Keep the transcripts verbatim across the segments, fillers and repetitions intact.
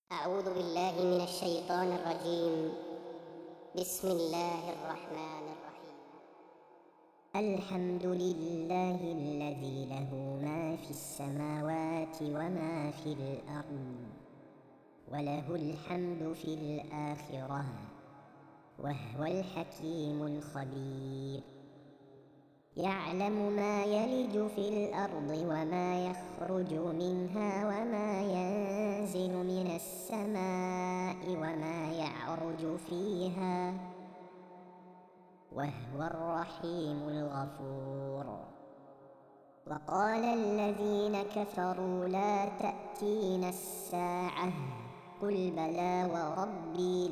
أعوذ بالله من الشيطان الرجيم. بسم الله الرحمن الرحيم. الحمد لله الذي له ما في السماوات وما في الأرض وله الحمد في الآخرة وهو الحكيم الخبير. يعلم ما يلج في الأرض وما يخرج منها وما ينزل من السماء وما يعرج فيها وهو الرحيم الغفور. وقال الذين كفروا لا تأتينا الساعة قل بلى وربي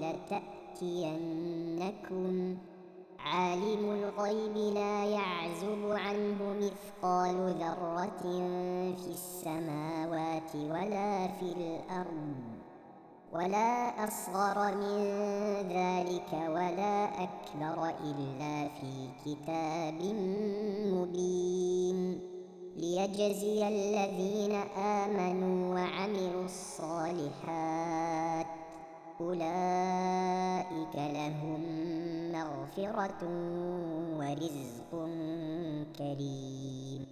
لتأتينكم عالم الغيب لا يعزب عنه مثقال ذرة في السماوات ولا في الأرض ولا أصغر من ذلك ولا أكبر إلا في كتاب مبين ليجزي الذين آمنوا وعملوا الصالحات أولئك لهم مغفرة ورزق كريم.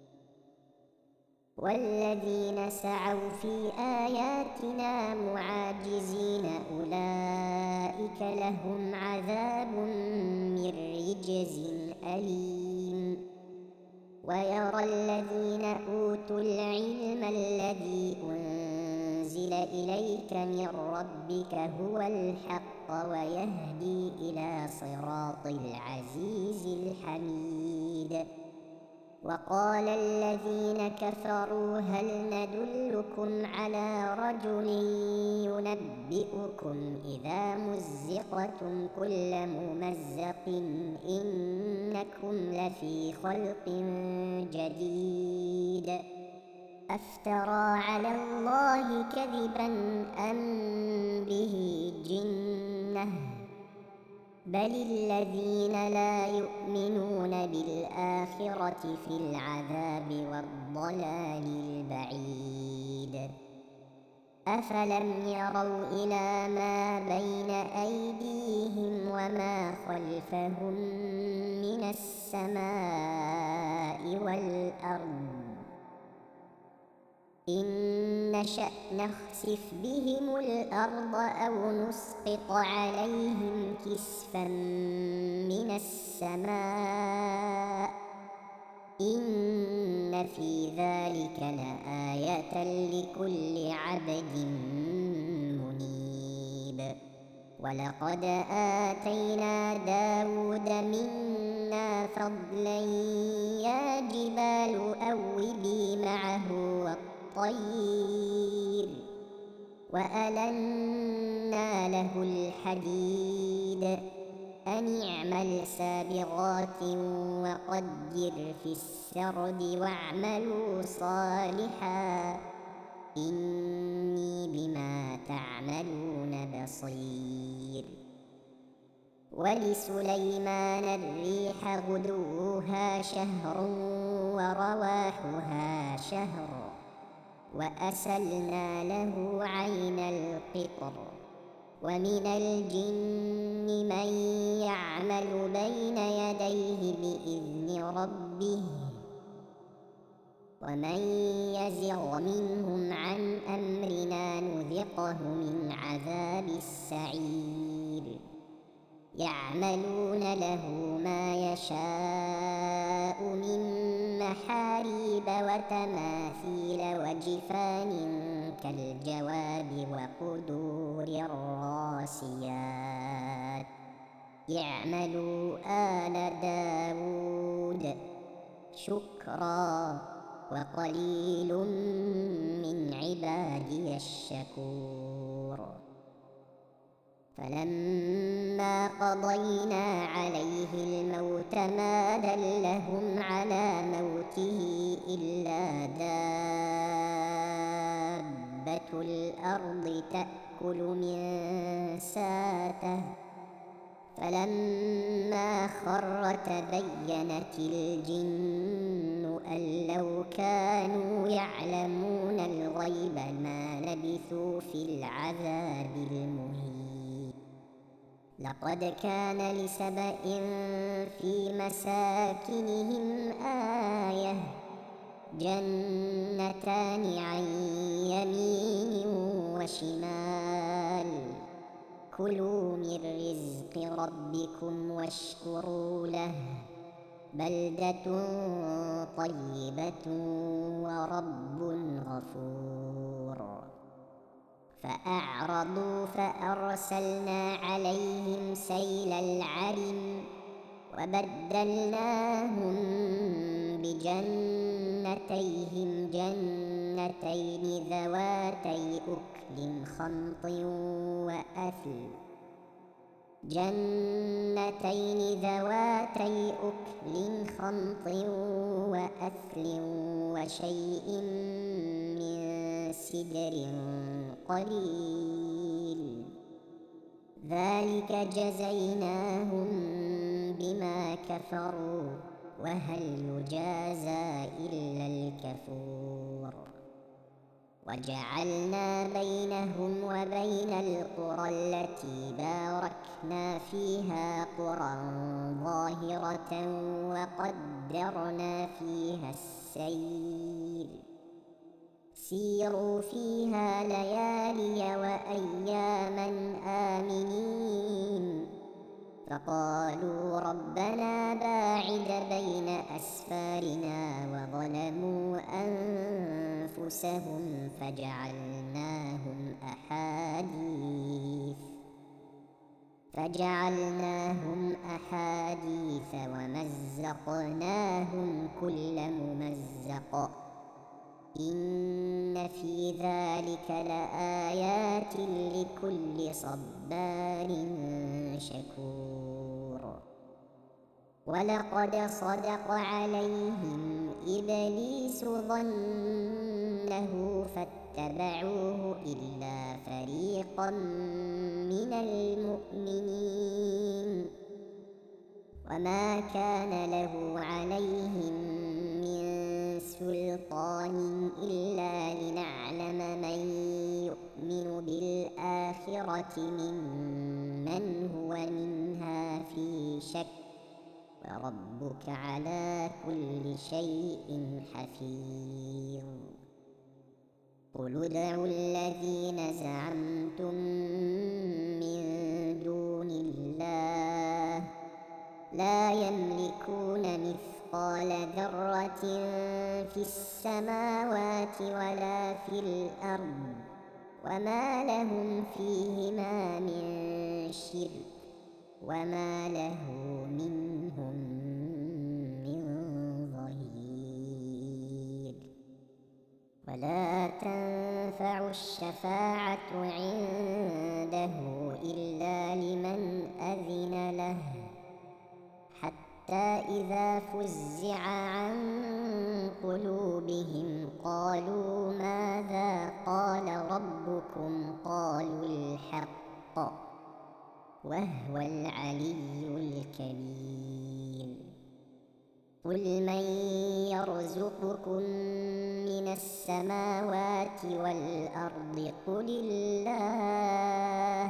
والذين سعوا في آياتنا معاجزين أولئك لهم عذاب من رجز أليم. ويرى الذين أوتوا العلم الذي أنزل إليك من ربك هو الحق ويهدي إلى صراط العزيز الحميد. وقال الذين كفروا هل ندلكم على رجل ينبئكم إذا مزقتم كل ممزق إنكم لفي خلق جديد أفترى على الله كذبا أم به جنة بل الذين لا يؤمنون بالآخرة في العذاب والضلال البعيد. أفلم يروا إلى ما بين أيديهم وما خلفهم من السماء والأرض إن نشأ نخسف بهم الأرض أو نسقط عليهم كسفا من السماء إن في ذلك لآية لكل عبد منيب. ولقد آتينا داود منا فضلا يا جبال أوبي معه والطير وألنا له الحديد أن اعمل سابغات وقدر في السرد واعملوا صالحا إني بما تعملون بصير. ولسليمان الريح غدوها شهر ورواحها شهر وأسلنا له عين القطر ومن الجن من يعمل بين يديه بإذن ربه ومن يزغ منهم عن أمرنا نذقه من عذاب السعير. يعملون له ما يشاء من محاريب وتماثيل وجفان كالجواب وقدور الراسيات يعملوا آل داود شكرا وقليل من عبادي الشكور. فلما قضينا عليه الموت ما دلهم على موته إلا دابة الأرض تأكل من ساته فلما خر تبينت الجن أن لو كانوا يعلمون الغيب ما لبثوا في العذاب المهين. لقد كان لسبإ في مساكنهم آية، جنتان عن يمين وشمال، كلوا من رزق ربكم واشكروا له، بلدة طيبة ورب غفور. فأعرضوا فأرسلنا عليهم سيل العرم وبدلناهم بجنتيهم جنتين ذواتي أكل خمط وأثل جنتين ذواتي أكل خمط وأثل وشيء من سدر قليل، ذلك جزيناهم بما كفروا، وهل يجازى إلا الكفور. وجعلنا بينهم وبين القرى التي باركنا فيها قرى ظاهرة وقدرنا فيها السير، سيروا فيها ليالي وأياما آمنين. فقالوا ربنا باعد بين أسفارنا وظلموا أنفسهم فجعلناهم أحاديث فجعلناهم أحاديث ومزقناهم كل ممزق، إن في ذلك لآيات لكل صبار شكور. ولقد صدق عليهم إبليس ظنه فاتبعوه إلا فريقا من المؤمنين، وما كان له عليهم من سلطان إلا لنعلم من يؤمن بالآخرة ممن هو منها في شك، وربك على كل شيء حفيظ. قل ادعوا الذين زعمتم من دون الله لا يملكون مثقال ذرة في السماوات ولا في الأرض، وما لهم فيهما من شرك، وما له منهم من ظهير. ولا تنفع الشفاعة عنده إلا لمن أذن له، حتى إذا فزع عن قلوبهم قالوا ماذا قال ربكم؟ قالوا الحق وهو العلي الكبير. قل من يرزقكم من السماوات والأرض؟ قل الله،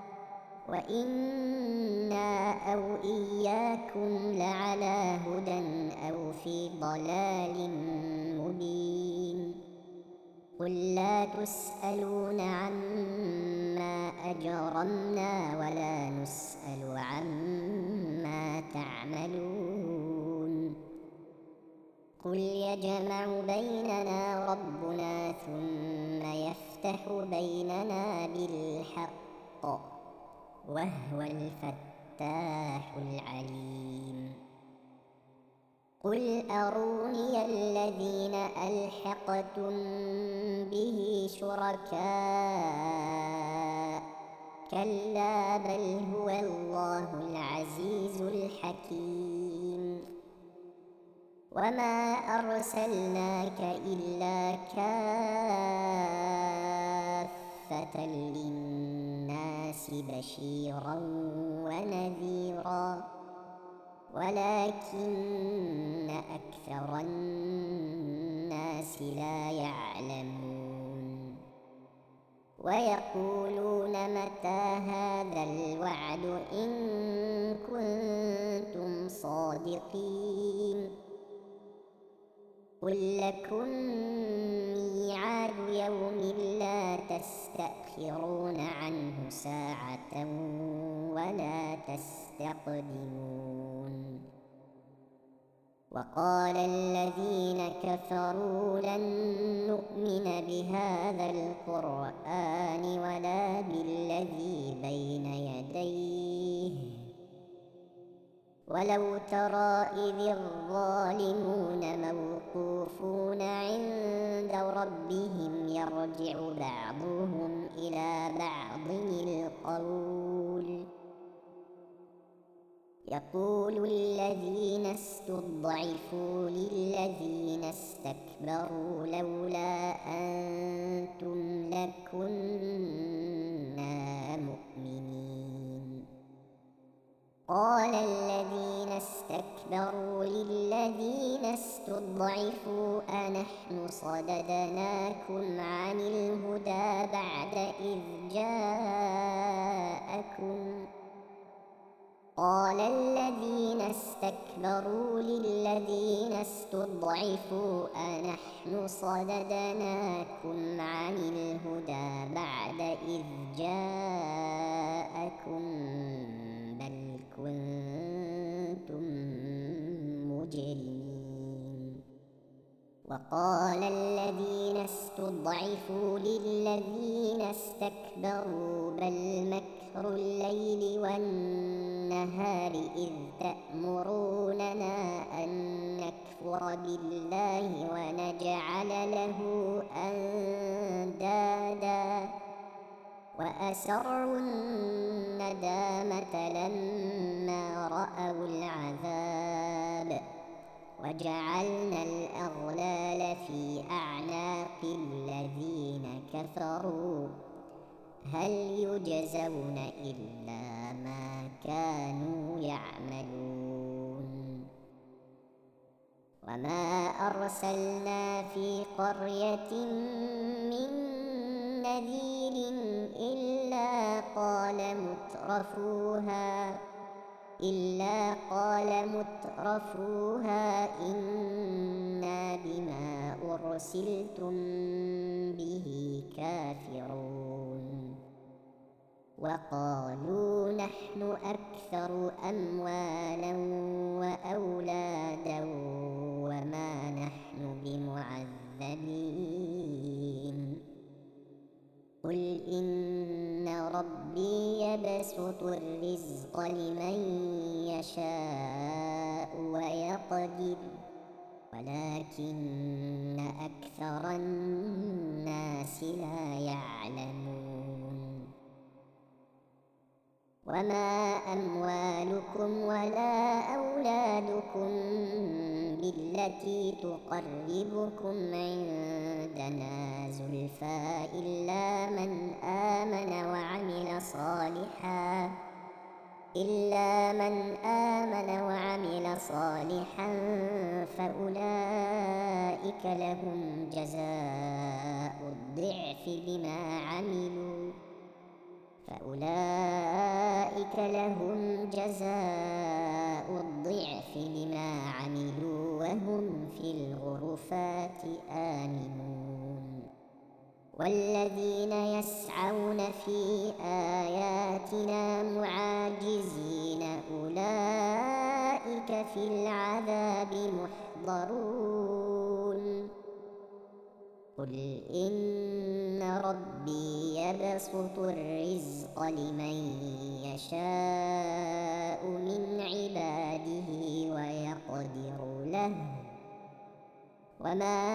وإنا أو إياكم لعلى هدى أو في ضلال مبين. قل لا تسألون عما أجرمنا ولا نسأل عما تعملون. قل يجمع بيننا ربنا ثم يفتح بيننا بالحق وهو الفتاح العليم. قل أروني الذين ألحقتم به شركاء، كلا بل هو الله العزيز الحكيم. وما أرسلناك إلا كافة للناس بشيرا ونذيرا ولكن أكثر الناس لا يعلمون ويقولون متى هذا الوعد إن كنتم صادقين قل لكم ميعاد يوم لا تستأخرون عنه ساعة ولا تستقدمون وقال الذين كفروا لن نؤمن بهذا القرآن ولا بالذي بين يديه ولو ترى إذ الظالمون موقوفون عند ربهم يرجع بعضهم إلى بعض القول يقول الذين استضعفوا للذين استكبروا لولا أنتم لكنا مؤمنين قال الذين استكبروا للذين استضعفوا أنحن صددناكم عن الهدى بعد إذ جاءكم قال الذين استكبروا للذين استضعفوا أنحن صددناكم عن الهدى بعد إذ جاءكم بل كنتم مجرمين وقال الذين استضعفوا للذين استكبروا بل مكر الليل والنهار إذ تأمروننا أن نكفر بالله ونجعل له أندادا وأسروا الندامة لما رأوا العذاب وجعلنا الأغلال في أعناق الذين كفروا هل يجزون إلا ما كانوا يعملون وما أرسلنا في قرية من نذير إلا قال مترفوها إلا قال مترفوها إنا بما أرسلتم به كافرون وقالوا نحن أكثر أموالا وأولادا وما نحن بمعذبين قل إن ربي يبسط الرزق لمن يشاء ويقدر ولكن أكثر الناس لا يعلمون وما أموالكم ولا أولادكم بالتي تقربكم عندنا زلفى إلا من آمن وعمل صالحا إلا من آمن وعمل صالحا فأولئك لهم جزاء الضعف بما عملوا فأولئك لهم جزاء الضعف بما عملوا وهم في الغرفات آمنون والذين يسعون في آياتنا معاجزين أولئك في العذاب محضرون قل إن ربي يبسط الرزق لمن يشاء من عباده ويقدر له وما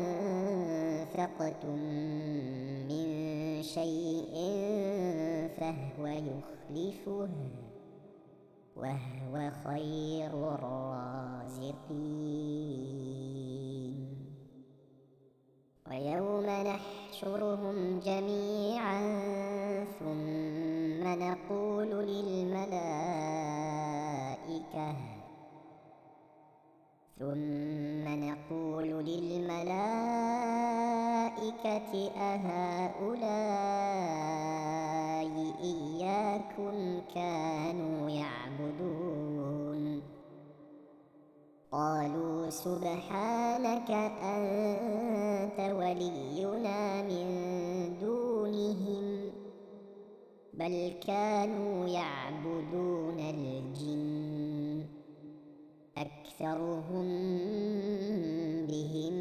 أنفقتم من شيء فهو يخلفه وهو خير الرازقين ويوم نحشرهم جميعا ثم نقول للملائكة ثم نقول للملائكة أهؤلاء إياكم كانوا يعبدون قالوا سبحانك أنت ولينا من دونهم بل كانوا يعبدون الجن أكثرهم بهم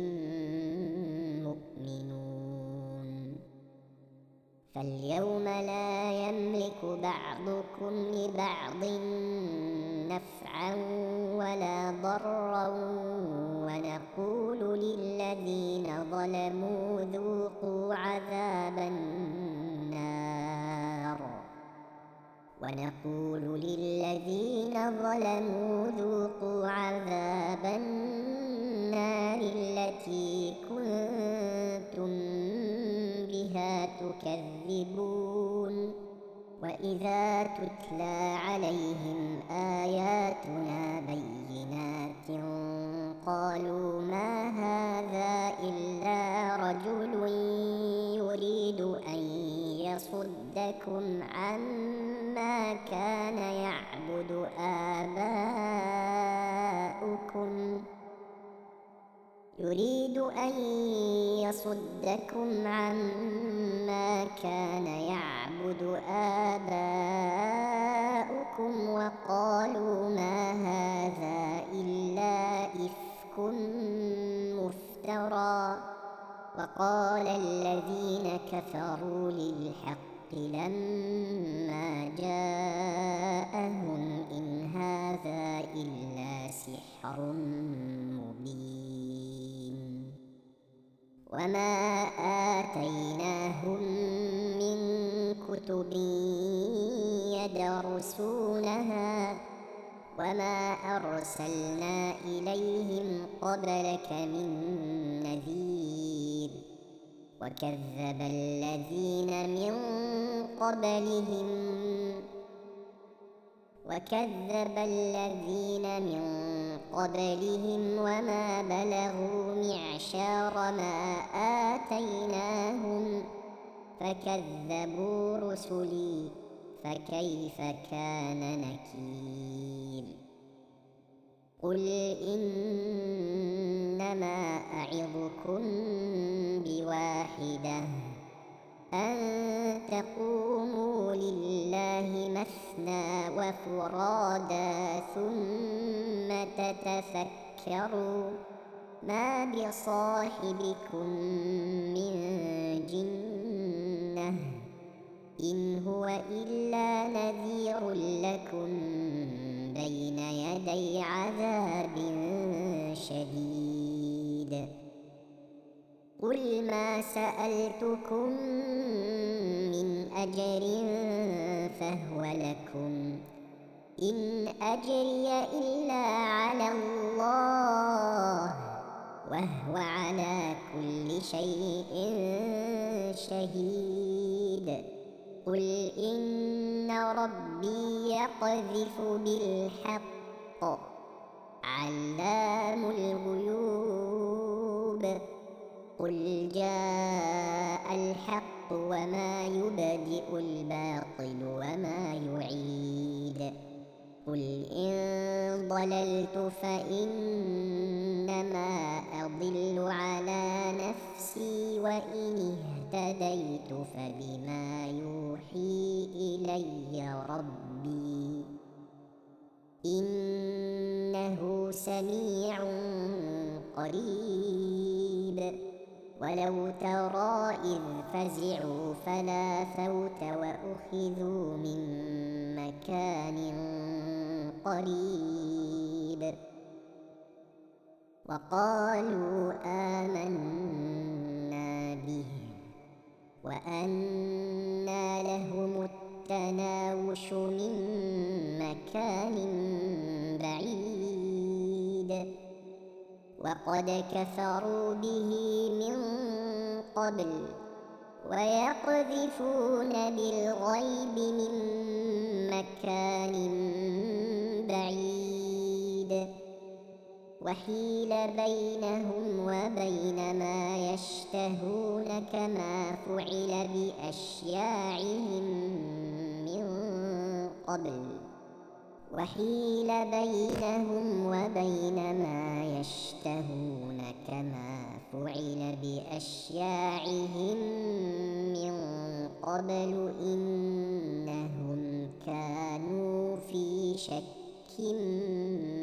مؤمنون فاليوم لا يملك بعضكم لبعض نفعا ولا ضرا ونقول للذين ظلموا ذوقوا عذاب النار ونقول للذين ظلموا ذوقوا عذاب النار التي كنتم بها تكذبون وإذا تتلى عليهم آياتنا بينات قالوا ما هذا إلا رجل يريد أن يصدكم عما كان يعبد آباؤكم يريد أن يصدكم عما كان يعبد آباؤكم وقالوا ما هذا إلا إفك مفترى وقال الذين كفروا للحق لما جاءهم إن هذا إلا سحر مبين وما آتيناهم من كتب يدرسونها وما أرسلنا إليهم قبلك من نذير وكذب الذين من قبلهم وكذب الذين من قبلهم وما بلغوا معشار ما آتيناهم فكذبوا رسلي فكيف كان نكير قل إنما أعظكم بواحدة أن تقوموا لله مثنى وفرادا ثم تتفكروا ما بصاحبكم من جنة إن هو إلا نذير لكم بين يدي عذاب شديد قل ما سألتكم من أجر فهو لكم إن أجري إلا على الله وهو على كل شيء شهيد قل إن ربي يقذف بالحق علام الغيوب قل جاء الحق وما يبدئ الباطل وما يعيد قل إن ضللت فإنما أضل على نفسي وإن اهتديت فبما يوحي إلي ربي إنه سميع قريب ولو ترى إذ فزعوا فلا فوت وأخذوا من مكان قريب وقالوا آمنا به وأنى لهم التناوش من مكان بعيد وقد كفروا به من قبل ويقذفون بالغيب من مكان بعيد وحيل بينهم وبين ما يشتهون كما فعل بأشياعهم من قبل وحيل بينهم وبين ما يشتهون كما فعل بأشياعهم من قبل إنهم كانوا في شك